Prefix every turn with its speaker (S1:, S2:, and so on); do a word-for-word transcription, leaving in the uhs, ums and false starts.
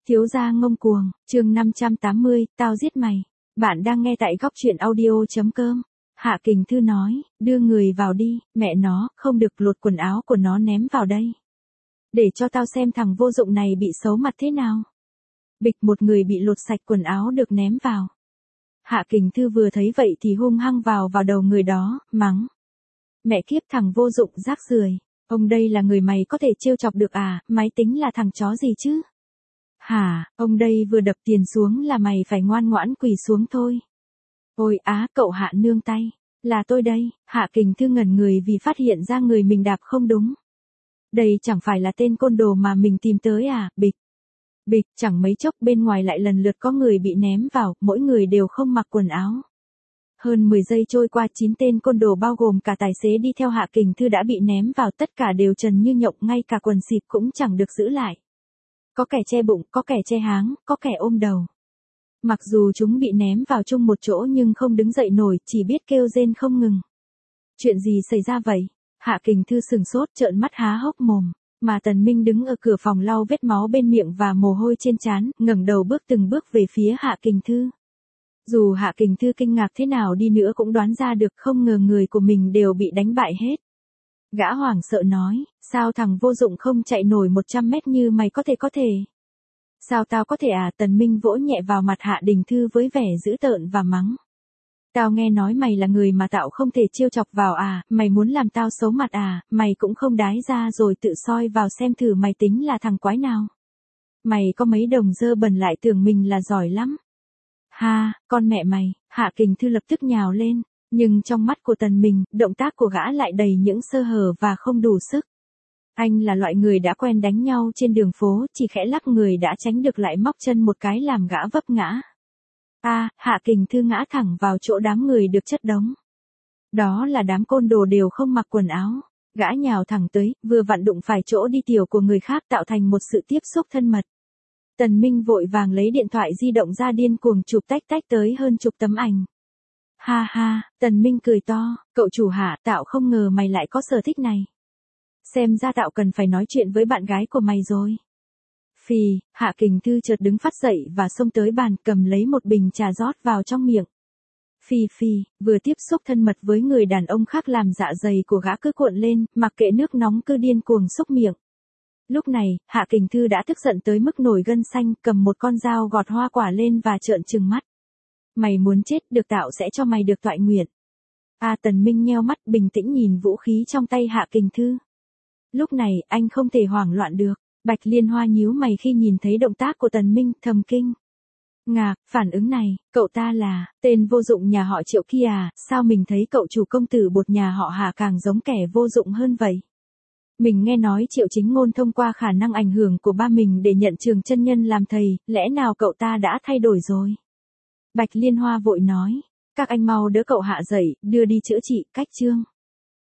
S1: Thiếu gia ngông cuồng, chương năm trăm tám mươi, tao giết mày. Bạn đang nghe tại góc truyện audio.com. Hạ Kình Thư nói, đưa người vào đi, mẹ nó, không được lột quần áo của nó ném vào đây. Để cho tao xem thằng vô dụng này bị xấu mặt thế nào. Bịch, một người bị lột sạch quần áo được ném vào. Hạ Kình Thư vừa thấy vậy thì hung hăng vào vào đầu người đó, mắng. Mẹ kiếp, thằng vô dụng rác rưởi, ông đây là người mày có thể trêu chọc được à, máy tính là thằng chó gì chứ? Hả, ông đây vừa đập tiền xuống là mày phải ngoan ngoãn quỳ xuống thôi. Ôi á, cậu Hạ nương tay, là tôi đây. Hạ Kình Thư ngẩn người vì phát hiện ra người mình đạp không đúng. Đây chẳng phải là tên côn đồ mà mình tìm tới à, bịch. Bịch, chẳng mấy chốc bên ngoài lại lần lượt có người bị ném vào, mỗi người đều không mặc quần áo. Hơn mười giây trôi qua, chín tên côn đồ bao gồm cả tài xế đi theo Hạ Kình Thư đã bị ném vào, tất cả đều trần như nhộng, ngay cả quần xịt cũng chẳng được giữ lại. Có kẻ che bụng, có kẻ che háng, có kẻ ôm đầu. Mặc dù chúng bị ném vào chung một chỗ nhưng không đứng dậy nổi, chỉ biết kêu rên không ngừng. Chuyện gì xảy ra vậy? Hạ Kình Thư sừng sốt, trợn mắt há hốc mồm. Mà Tần Minh đứng ở cửa phòng lau vết máu bên miệng và mồ hôi trên trán, ngẩng đầu bước từng bước về phía Hạ Kình Thư. Dù Hạ Kình Thư kinh ngạc thế nào đi nữa cũng đoán ra được, không ngờ người của mình đều bị đánh bại hết. Gã hoảng sợ nói, sao thằng vô dụng không chạy nổi một trăm mét như mày có thể có thể? Sao tao có thể à? Tần Minh vỗ nhẹ vào mặt Hạ Kình Thư với vẻ dữ tợn và mắng. Tao nghe nói mày là người mà tao không thể trêu chọc vào à, mày muốn làm tao xấu mặt à, mày cũng không đái ra rồi tự soi vào xem thử mày tính là thằng quái nào. Mày có mấy đồng dơ bẩn lại tưởng mình là giỏi lắm. Ha, con mẹ mày. Hạ Kình Thư lập tức nhào lên, nhưng trong mắt của Tần Minh, động tác của gã lại đầy những sơ hở và không đủ sức. Anh là loại người đã quen đánh nhau trên đường phố, chỉ khẽ lắc người đã tránh được lại móc chân một cái làm gã vấp ngã. A, à, Hạ Kình Thư ngã thẳng vào chỗ đám người được chất đống. Đó là đám côn đồ đều không mặc quần áo. Gã nhào thẳng tới, vừa vặn đụng phải chỗ đi tiểu của người khác, tạo thành một sự tiếp xúc thân mật. Tần Minh vội vàng lấy điện thoại di động ra điên cuồng chụp tách tách tới hơn chục tấm ảnh. Ha ha, Tần Minh cười to, cậu chủ Hạ, tạo không ngờ mày lại có sở thích này. Xem ra tạo cần phải nói chuyện với bạn gái của mày rồi. Phì, Hạ Kình Thư chợt đứng phát dậy và xông tới bàn, cầm lấy một bình trà rót vào trong miệng. Phì phì, vừa tiếp xúc thân mật với người đàn ông khác làm dạ dày của gã cứ cuộn lên, mặc kệ nước nóng cứ điên cuồng xúc miệng. Lúc này, Hạ Kình Thư đã tức giận tới mức nổi gân xanh, cầm một con dao gọt hoa quả lên và trợn trừng mắt. Mày muốn chết, được tạo sẽ cho mày được toại nguyện. A, Tần Minh nheo mắt bình tĩnh nhìn vũ khí trong tay Hạ Kình Thư. Lúc này, anh không thể hoảng loạn được. Bạch Liên Hoa nhíu mày khi nhìn thấy động tác của Tần Minh, thầm kinh ngạc, phản ứng này, cậu ta là tên vô dụng nhà họ Triệu kia à, sao mình thấy cậu chủ công tử bột nhà họ Hạ càng giống kẻ vô dụng hơn vậy? Mình nghe nói Triệu Chính Ngôn thông qua khả năng ảnh hưởng của ba mình để nhận Trường Chân Nhân làm thầy, lẽ nào cậu ta đã thay đổi rồi? Bạch Liên Hoa vội nói, các anh mau đỡ cậu Hạ dậy, đưa đi chữa trị, cách chương.